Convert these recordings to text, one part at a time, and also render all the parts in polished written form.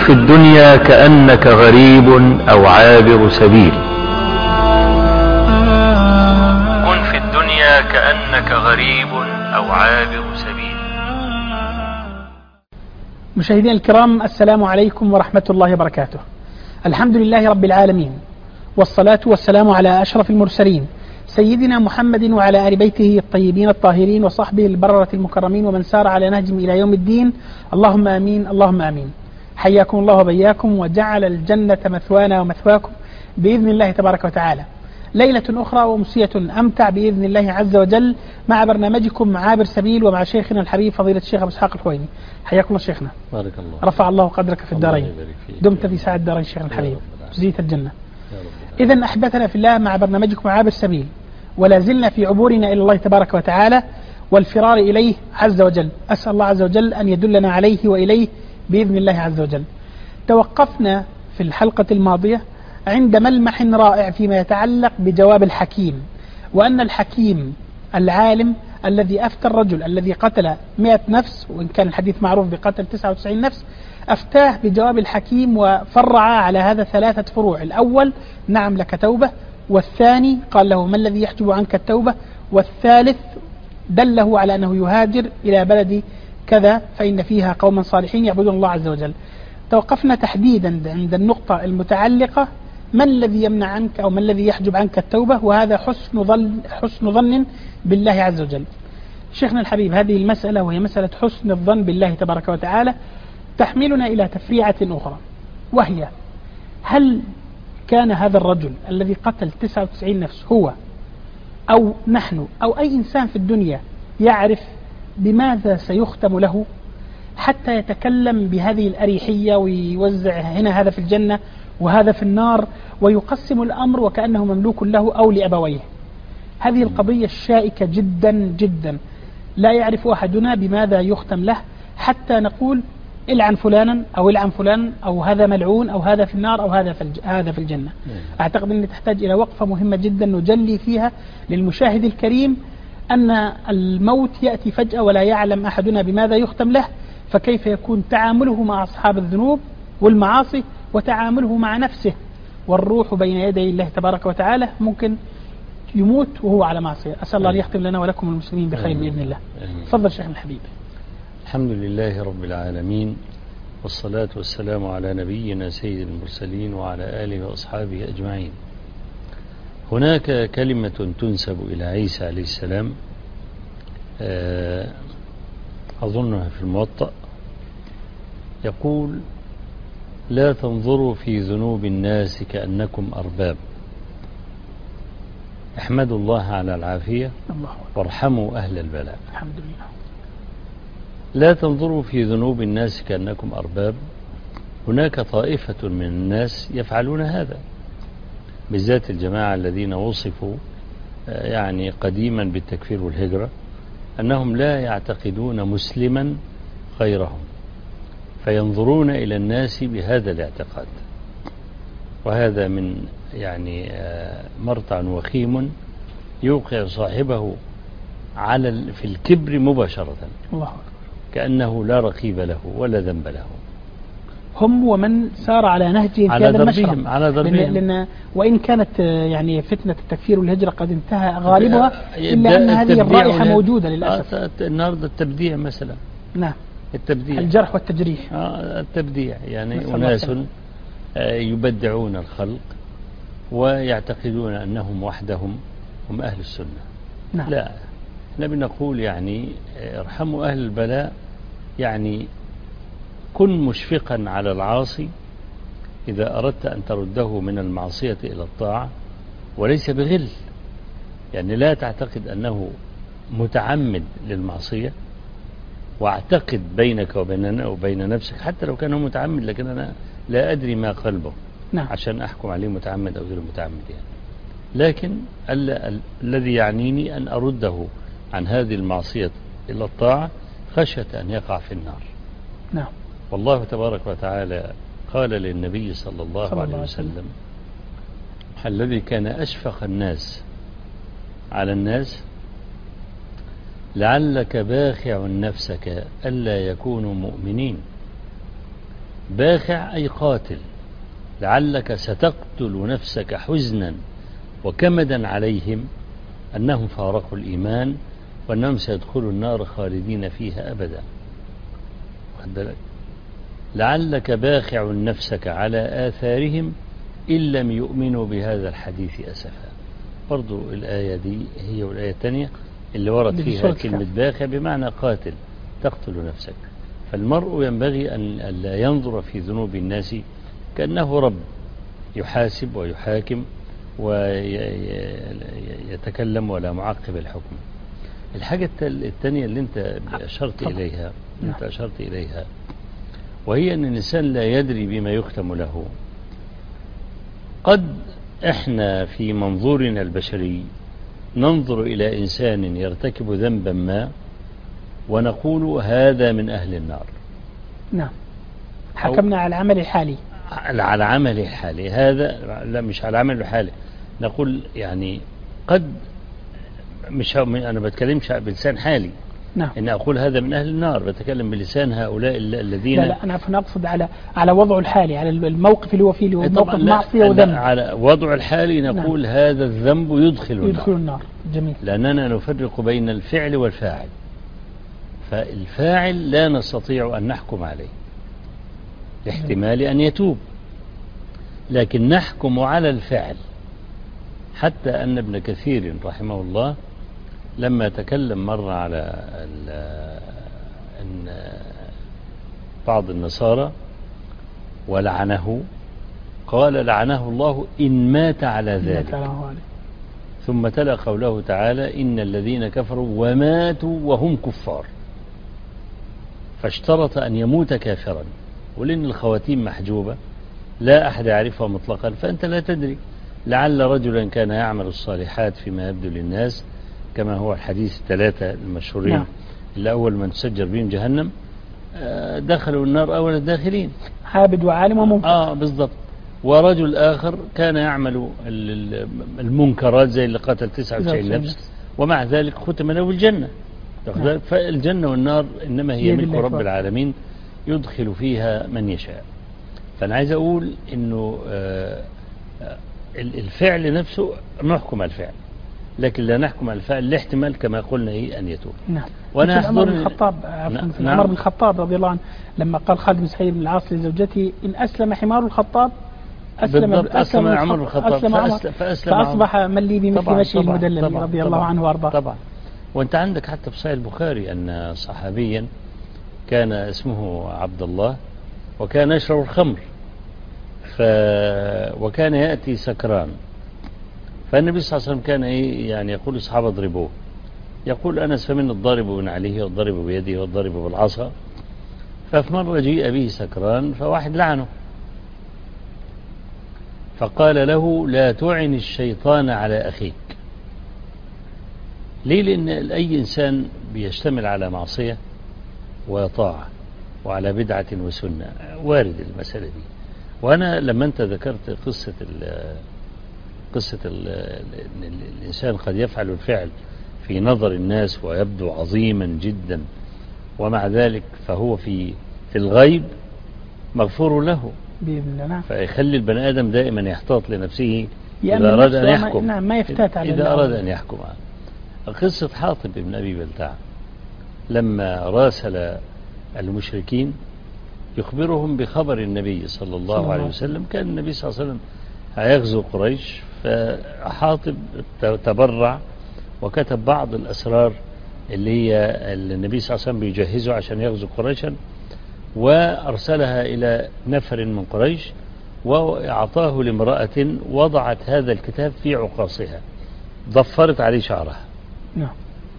في الدنيا كأنك غريب أو عابر سبيل. كن في الدنيا كأنك غريب أو عابر سبيل. مشاهدينا الكرام، السلام عليكم ورحمة الله وبركاته. الحمد لله رب العالمين، والصلاة والسلام على أشرف المرسلين سيدنا محمد وعلى آل بيته الطيبين الطاهرين وصحبه البررة المكرمين ومن سار على نهجهم إلى يوم الدين. اللهم آمين اللهم آمين. حياكم الله وبياكم وجعل الجنة مثوانا ومثواكم بإذن الله تبارك وتعالى. ليلة أخرى ومسية أمتع بإذن الله عز وجل مع برنامجكم عابر سبيل ومع شيخنا الحبيب فضيلة الشيخ أبو إسحاق الحويني. حياكم الله شيخنا. بارك الله. رفع الله قدرك في الدارين. دمت في سعة الدارين شيخنا الحبيب. جزيت الجنة. إذن أحبتنا في الله مع برنامجكم عابر سبيل، ولا زلنا في عبورنا إلى الله تبارك وتعالى والفرار إليه عز وجل. أسأل الله عز وجل أن يدلنا عليه وإليه بإذن الله عز وجل. توقفنا في الحلقة الماضية عند ملمح رائع فيما يتعلق بجواب الحكيم، وأن الحكيم العالم الذي أفتى الرجل الذي قتل 100 نفس، وإن كان الحديث معروف بقتل 99 نفس، أفتاه بجواب الحكيم وفرع على هذا 3 فروع. الأول: نعم لك توبة. والثاني قال له: ما الذي يحجب عنك التوبة؟ والثالث دله على أنه يهاجر إلى بلد كذا فإن فيها قوما صالحين يعبدون الله عز وجل. توقفنا تحديدا عند النقطة المتعلقة ما الذي يمنع عنك أو ما الذي يحجب عنك التوبة، وهذا حسن ظن بالله عز وجل. شيخنا الحبيب، هذه المسألة وهي مسألة حسن الظن بالله تبارك وتعالى تحملنا إلى تفريعة أخرى، وهي: هل كان هذا الرجل الذي قتل 99 نفس هو أو نحن أو أي إنسان في الدنيا يعرف بماذا سيختم له حتى يتكلم بهذه الأريحية ويوزع هنا هذا في الجنة وهذا في النار ويقسم الأمر وكأنه مملوك له أو لأبويه؟ هذه القضية الشائكة جدا جدا، لا يعرف أحدنا بماذا يختم له حتى نقول العن فلانا أو العن فلان أو هذا ملعون أو هذا في النار أو هذا في الجنة. أعتقد أن تحتاج إلى وقفة مهمة جدا نجلي فيها للمشاهد الكريم أن الموت يأتي فجأة ولا يعلم أحدنا بماذا يختم له، فكيف يكون تعامله مع أصحاب الذنوب والمعاصي وتعامله مع نفسه والروح بين يدي الله تبارك وتعالى؟ ممكن يموت وهو على معصية. أسأل الله أن يختم لنا ولكم المسلمين بخير بإذن الله. تفضل شيخنا الحبيب. الحمد لله رب العالمين، والصلاة والسلام على نبينا سيد المرسلين وعلى آله وأصحابه أجمعين. هناك كلمة تنسب إلى عيسى عليه السلام، أظنها في الموطأ، يقول: لا تنظروا في ذنوب الناس كأنكم أرباب، احمدوا الله على العافية وارحموا أهل البلاء. الحمد لله. لا تنظروا في ذنوب الناس كأنكم أرباب. هناك طائفة من الناس يفعلون هذا، بالذات الجماعة الذين وصفوا يعني قديما بالتكفير والهجرة، أنهم لا يعتقدون مسلما غيرهم، فينظرون إلى الناس بهذا الاعتقاد، وهذا من يعني مرتع وخيم يوقع صاحبه في الكبر مباشرة، الله أكبر، كأنه لا رقيب له ولا ذنب له. هم ومن سار على نهجهم في هذا المشرب، على ضربهم. لأن وإن كانت يعني فتنة التكفير والهجرة قد انتهى غالبها، إلا أن هذه الرائحة موجودة للأسف. النهارده التبديع مثلا. نعم، التبديع، الجرح والتجريح. التبديع يعني أناس يبدعون الخلق ويعتقدون أنهم وحدهم هم أهل السنة. نعم. لا، نبي نقول يعني ارحموا أهل البلاء، يعني كن مشفقا على العاصي إذا أردت أن ترده من المعصية إلى الطاعة، وليس بغل. يعني لا تعتقد أنه متعمد للمعصية، واعتقد بينك وبين نفسك حتى لو كان متعمد، لكن أنا لا أدري ما قلبه. نعم. عشان أحكم عليه متعمد أو غير متعمد يعني. لكن الذي يعنيني أن أرده عن هذه المعصية إلى الطاعة خشية أن يقع في النار. نعم. والله تبارك وتعالى قال للنبي صلى الله عليه وسلم: الذي كان أشفق الناس على الناس لعلك باخع نفسك ألا يكونوا مؤمنين باخع أي قاتل، لعلك ستقتل نفسك حزنا وكمدا عليهم أنهم فارقوا الإيمان وأنهم سيدخلوا النار خالدين فيها أبدا. لعلك باخع نفسك على آثارهم إن لم يؤمنوا بهذا الحديث أسفا. برضو الآية دي هي والآية الثانية اللي ورد فيها كلمة باخع بمعنى قاتل تقتل نفسك. فالمرء ينبغي أن لا ينظر في ذنوب الناس كأنه رب يحاسب ويحاكم ويتكلم ولا معقب الحكم. الحاجة الثانية اللي انت أشرت إليها وهي أن الإنسان لا يدري بما يختم له. قد احنا في منظورنا البشري ننظر إلى إنسان يرتكب ذنبا ما ونقول هذا من أهل النار. نعم، حكمنا على العمل الحالي، على عمل الحالي هذا، لا مش على عمل الحالي، نقول يعني قد مش أنا بتكلمش بلسان حالي. نعم. إن أقول هذا من أهل النار، بتكلم بلسان هؤلاء الذين لا أنا أقصد على وضعه الحالي، على الموقف اللي هو فيه، اللي هو موقف معصية وذنب. على وضع الحالي نقول نعم. هذا الذنب يدخل النار. جميل. لأننا نفرق بين الفعل والفاعل، فالفاعل لا نستطيع أن نحكم عليه لاحتمال أن يتوب، لكن نحكم على الفعل. حتى أن ابن كثير رحمه الله لما تكلم مرة على أن بعض النصارى ولعنه، قال لعنه الله إن مات على ذلك، ثم تلا قوله تعالى إن الذين كفروا وماتوا وهم كفار، فاشترط أن يموت كافرا. ولأن الخواتيم محجوبة لا أحد يعرفها مطلقا، فأنت لا تدري، لعل رجلا كان يعمل الصالحات فيما يبدو للناس كما هو الحديث الثلاثة المشهورين. نعم. اللي أول من تسجر بهم جهنم دخلوا النار أول الداخلين، عابد وعالم ومنكر. بالضبط. ورجل آخر كان يعمل المنكرات زي اللي قتل 99 نفس ومع ذلك ختم له الجنة. نعم. فالجنة والنار إنما هي ملك رب العالمين يدخل فيها من يشاء. فأنا عايز أقول إنه الفعل نفسه نحكم على الفعل، لكن لا نحكم على الفعل لاحتمال كما قلنا أن يتوب. نعم. وأنا عمر بن الخطاب عمر بن الخطاب رضي الله عنه لما قال خالد بن سعيد بن العاص لزوجته إن أسلم حمار الخطاب أسلم عمر بن الخطاب فأصبح من لي بمثل مشي المدلل رضي الله عنه وأرضاه. طبعا. وأنت عندك حتى في صحيح البخاري أن صحابيا كان اسمه عبد الله وكان يشرب الخمر وكان يأتي سكران، فالنبي صلى الله عليه وسلم كان يعني يقول للصحابة اضربوه، يقول أنس فمن الضارب بنعله والضارب بيده والضارب بالعصا. ففي مرة جيء به سكران فواحد لعنه فقال له لا تعن الشيطان على أخيك. ليه؟ لأن أي إنسان بيشتمل على معصية وطاعة وعلى بدعة وسنة وارد المسألة دي. وأنا لما أنت ذكرت قصة الإنسان قد يفعل الفعل في نظر الناس ويبدو عظيما جدا ومع ذلك فهو في الغيب مغفور له بإذن الله. فيخلي البني آدم دائما يحتاط لنفسه إذا أراد أن يحكم. نعم، ما يفتات على إذا أراد أن يحكم. قصة حاطب بن أبي بلتع لما راسل المشركين يخبرهم بخبر النبي صلى الله عليه وسلم، كان النبي صلى الله عليه وسلم هيغزو قريش، فحاطب تبرع وكتب بعض الأسرار اللي هي النبي صلى الله عليه وسلم بيجهزه عشان يغزو قريشا، وأرسلها إلى نفر من قريش وأعطاه لامرأة وضعت هذا الكتاب في عقاصها ضفرت عليه شعرها. نعم.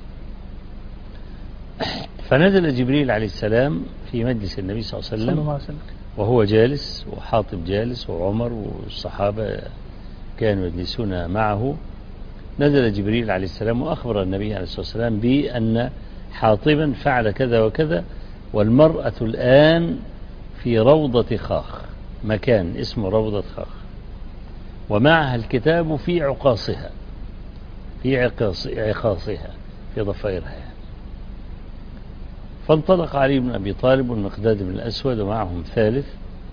فنزل جبريل عليه السلام في مجلس النبي صلى الله عليه وسلم وهو جالس وحاطب جالس وعمر والصحابة كانوا يجلسون معه. نزل جبريل عليه السلام وأخبر النبي عليه الصلاة والسلام بأن حاطبا فعل كذا وكذا، والمرأة الآن في روضة خاخ، مكان اسمه روضة خاخ، ومعها الكتاب في عقاصها، في عقاصها في ضفائرها. فانطلق علي بن أبي طالب والمقداد بن الأسود ومعهم ثالث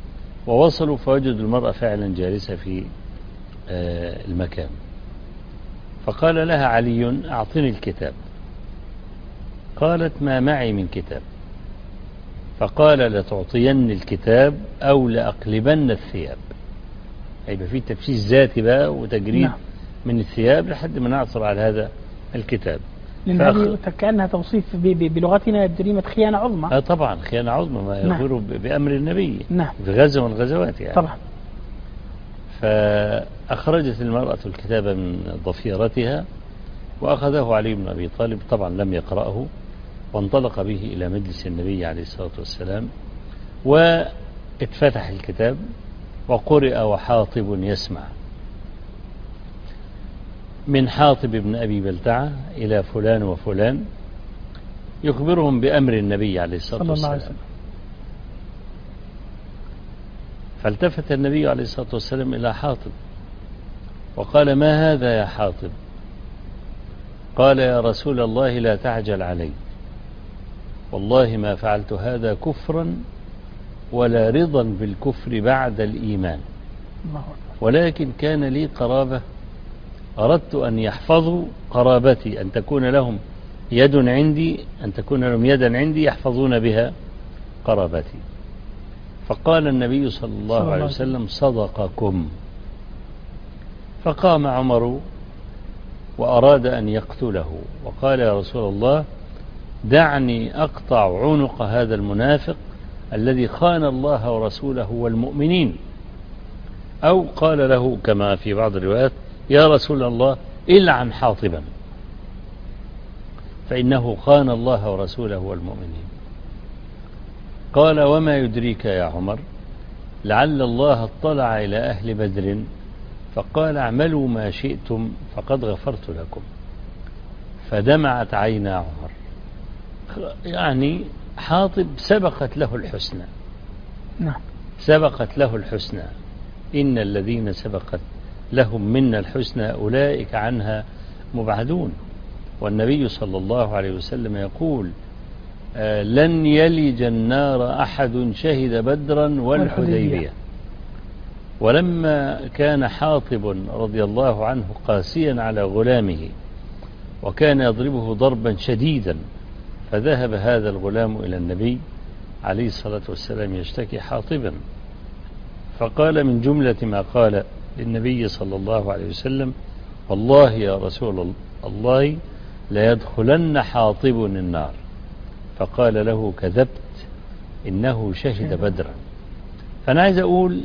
ووصلوا فوجدوا المرأة فعلا جالسة في المكان. فقال لها علي: أعطني الكتاب. قالت: ما معي من كتاب. فقال: لتعطين الكتاب أو لأقلبن الثياب. هيبقى في تفسير ذاتي بقى وتجريد نعم. من الثياب لحد ما نعثر على هذا الكتاب. لأن هذه كأنها توصيف بلغتنا جريمة خيانة عظمى. طبعا خيانة عظمى، ما يغفر بأمر النبي نعم. في غزوة من الغزوات يعني. طبعا. فأخرجت المرأة الكتاب من ضفيرتها وأخذه علي بن أبي طالب، طبعا لم يقرأه، وانطلق به إلى مجلس النبي عليه الصلاة والسلام، واتفتح الكتاب وقرئ وحاطب يسمع. من حاطب بن أبي بلتعة إلى فلان وفلان، يخبرهم بأمر النبي عليه الصلاة والسلام. فالتفت النبي عليه الصلاة والسلام إلى حاطب وقال: ما هذا يا حاطب؟ قال: يا رسول الله لا تعجل علي، والله ما فعلت هذا كفرا ولا رضا بالكفر بعد الإيمان، ولكن كان لي قرابة أردت أن يحفظوا قرابتي، أن تكون لهم يد عندي، أن تكون لهم يدا عندي يحفظون بها قرابتي. فقال النبي صلى الله عليه وسلم: صدقكم. فقام عمر وأراد أن يقتله وقال: يا رسول الله دعني أقطع عنق هذا المنافق الذي خان الله ورسوله والمؤمنين. أو قال له كما في بعض الروايات: يا رسول الله إلعن حاطبا فإنه خان الله ورسوله والمؤمنين. قال: وما يدريك يا عمر لعل الله اطلع إلى أهل بدر فقال: اعملوا ما شئتم فقد غفرت لكم. فدمعت عينا عمر، يعني حاطب سبقت له الحسنى. نعم. سبقت له الحسنى. إن الذين سبقت لهم منا الحسنى أولئك عنها مبعدون. والنبي صلى الله عليه وسلم يقول: لن يلج النار أحد شهد بدرا والحديبية. ولما كان حاطب رضي الله عنه قاسيا على غلامه وكان يضربه ضربا شديدا، فذهب هذا الغلام إلى النبي عليه الصلاة والسلام يشتكي حاطبا، فقال من جملة ما قال للنبي صلى الله عليه وسلم: والله يا رسول الله ليدخلن حاطب النار. فقال له: كذبت، إنه شهد بدرا. فأنا عايز أقول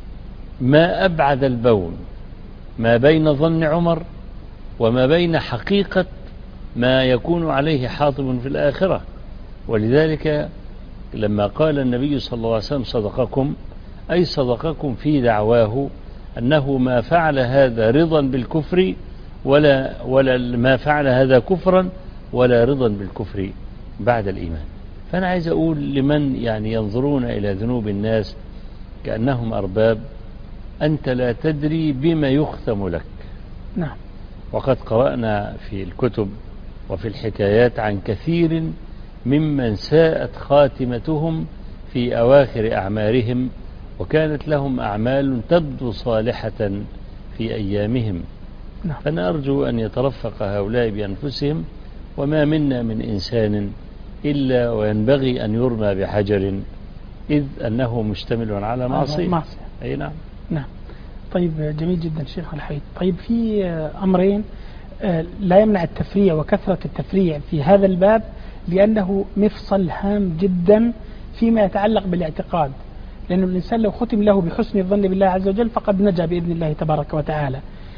ما أبعد البون ما بين ظن عمر وما بين حقيقة ما يكون عليه حاطب في الآخرة. ولذلك لما قال النبي صلى الله عليه وسلم: صدقكم، أي صدقكم في دعواه أنه ما فعل هذا رضا بالكفر ولا ما فعل هذا كفرا ولا رضا بالكفر بعد الإيمان. فأنا عايز أقول لمن يعني ينظرون إلى ذنوب الناس كأنهم أرباب: أنت لا تدري بما يختم لك. نعم. وقد قرأنا في الكتب وفي الحكايات عن كثير ممن ساءت خاتمتهم في أواخر أعمارهم، وكانت لهم أعمال تبدو صالحة في أيامهم. نعم. فأنا أرجو أن يترفق هؤلاء بأنفسهم، وما منا من إنسان إلا وينبغي أن يرمى بحجر إذ أنه مشتمل على معصية. أي نعم. نعم. طيب جميل جدا شيخ الحيد. طيب في أمرين لا يمنع التفريع وكثرة التفريع في هذا الباب، لأنه مفصل هام جدا فيما يتعلق بالاعتقاد، لأن الإنسان لو ختم له بحسن الظن بالله عز وجل فقد نجا بإذن الله تبارك وتعالى.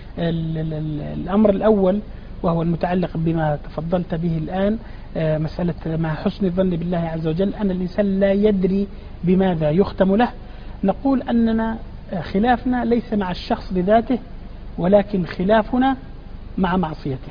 الأمر الأول وهو المتعلق بما تفضلت به الآن، مسألة مع حسن الظن بالله عز وجل أن الإنسان لا يدري بماذا يختم له. نقول أننا خلافنا ليس مع الشخص بذاته، ولكن خلافنا مع معصيته.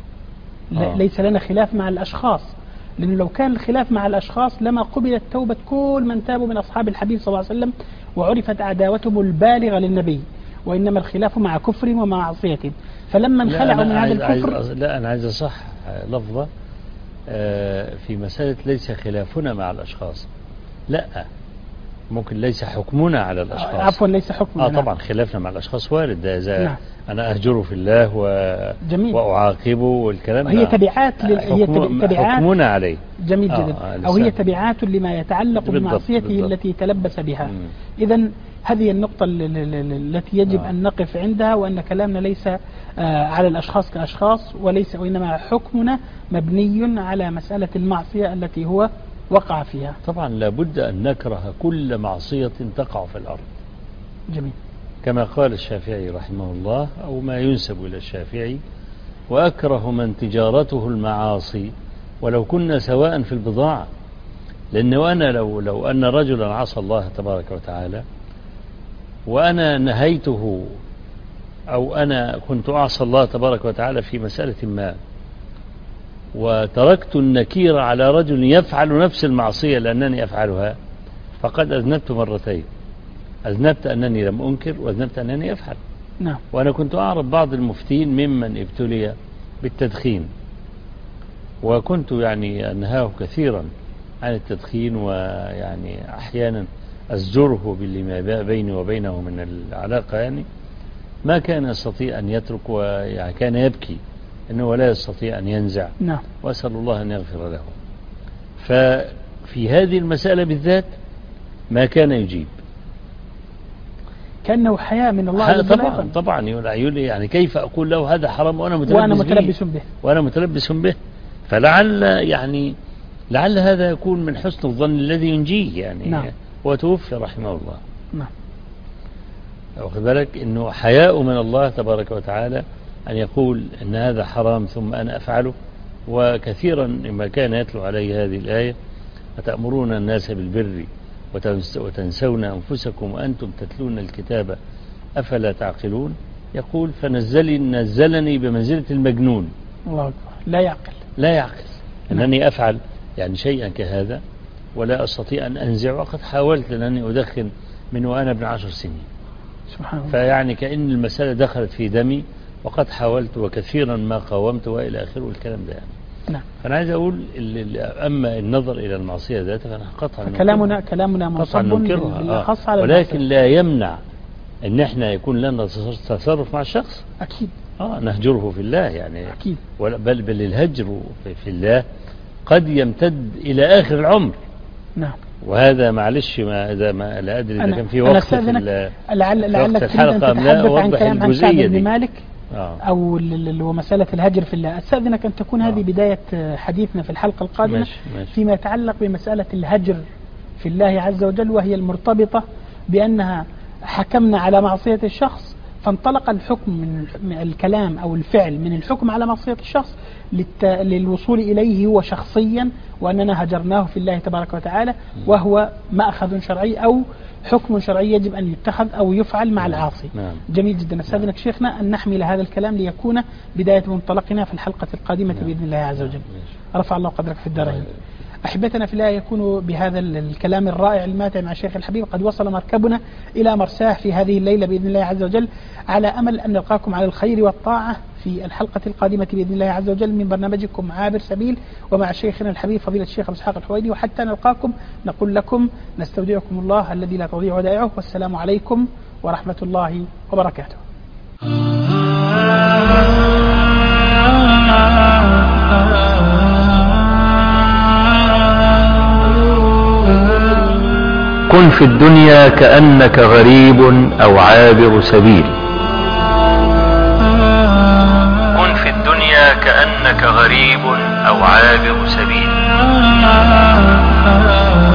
ليس لنا خلاف مع الأشخاص، لأنه لو كان الخلاف مع الأشخاص لما قبلت توبة كل من تابوا من أصحاب الحبيب صلى الله عليه وسلم وعرفت عداوتهم البالغة للنبي، وإنما الخلاف مع كفر ومع معصية. فلما انخلعوا من هذا الكفر أنا عايز أصح لفظة في مسألة ليس خلافنا مع الأشخاص. لا، ممكن ليس حكمنا على الأشخاص. عفوا ليس حكمنا. طبعا خلافنا مع الأشخاص وارد، ده إذا نعم. أنا أهجره في الله وأعاقبه والكلام هي تبعات حكمنا عليه. جميل جدا. أو هي تبعات لما يتعلق بمعصيته التي تلبس بها. إذن هذه النقطة التي يجب أن نقف عندها، وأن كلامنا ليس على الأشخاص كأشخاص وليس، وإنما حكمنا مبني على مسألة المعصية التي هو وقع فيها. طبعا لابد أن نكره كل معصية تقع في الأرض. جميل. كما قال الشافعي رحمه الله، أو ما ينسب إلى الشافعي: وأكره من تجارته المعاصي ولو كنا سواء في البضاعة. لأنه أنا لو أن رجلا عصى الله تبارك وتعالى وأنا نهيته، أو أنا كنت أعصى الله تبارك وتعالى في مسألة ما، وتركت النكير على رجل يفعل نفس المعصية لأنني أفعلها، فقد أذنبت مرتين. أذنبت أنني لم أنكر، وأذنبت أنني أفعل. نعم. وأنا كنت أعرف بعض المفتين ممن ابتلي بالتدخين، وكنت يعني أنهاه كثيرا عن التدخين، ويعني أحيانا أزجره باللي ما بيني وبينه من العلاقة، يعني ما كان يستطيع أن يترك، ويعني كان يبكي أنه لا يستطيع أن ينزع. نعم. وأسأل الله أن يغفر له. ففي هذه المسألة بالذات ما كان يجيب، كأنه حياء من الله. طبعا يقول يعني كيف أقول له هذا حرام وأنا متلبس به. فلعل يعني لعل هذا يكون من حسن الظن الذي ينجيه يعني. نعم. وتوفي رحمه الله. نعم. واخد بالك انه حياء من الله تبارك وتعالى ان يقول ان هذا حرام ثم انا افعله. وكثيرا لما كان يتلو عليه هذه الآية: أتأمرون الناس بالبر وتنسون أنفسكم وأنتم تتلون الكتاب أفلا تعقلون، يقول: فنزلني بمنزلة المجنون. الله أكبر. لا يعقل أنني أفعل يعني شيئا كهذا ولا أستطيع أن أنزع، وقد حاولت لأنني أدخن من وأنا ابن 10 سنين. سبحان الله. فيعني كأن المسألة دخلت في دمي، وقد حاولت وكثيرا ما قاومت وإلى آخره والكلام ده يعني. نعم. فأنا عايز أقول أما النظر إلى المعصية ذاتها فأنا قطعا كلامنا منصب بالأخص على ولكن المعصية. لا يمنع أن احنا يكون لنا تصرف مع الشخص. أكيد. نهجره في الله يعني. أكيد. بل الهجر في الله قد يمتد إلى آخر العمر. نعم. وهذا معلش ما لا أدري إذا كان في وقت في لعلك الحلقة أم لا أوضح الجزئية دي. مالك أو ومسألة الهجر في الله. أستأذنك أن تكون هذه بداية حديثنا في الحلقة القادمة. ماشي. فيما يتعلق بمسألة الهجر في الله عز وجل، وهي المرتبطة بأنها حكمنا على معصية الشخص، فانطلق الحكم من الكلام أو الفعل من الحكم على معصية الشخص للوصول إليه هو شخصيا، وأننا هجرناه في الله تبارك وتعالى، وهو مأخذ شرعي أو حكم شرعي يجب أن يتخذ أو يفعل مع العاصي. جميل جدا. أستاذنك شيخنا أن نحمل هذا الكلام ليكون بداية منطلقنا في الحلقة القادمة بإذن الله عز وجل. رفع الله قدرك في الدارين. أحبتنا في الله، يكون بهذا الكلام الرائع الماتع مع الشيخ الحبيب قد وصل مركبنا إلى مرساه في هذه الليلة بإذن الله عز وجل، على أمل أن نلقاكم على الخير والطاعة في الحلقة القادمة بإذن الله عز وجل من برنامجكم عابر سبيل، ومع شيخنا الحبيب فضيلة الشيخ أبو إسحاق الحويني. وحتى نلقاكم نقول لكم نستودعكم الله الذي لا تضيع ودائعه، والسلام عليكم ورحمة الله وبركاته. كن في الدنيا كأنك غريب أو عابر سبيل. كن في الدنيا كأنك غريب أو عابر سبيل.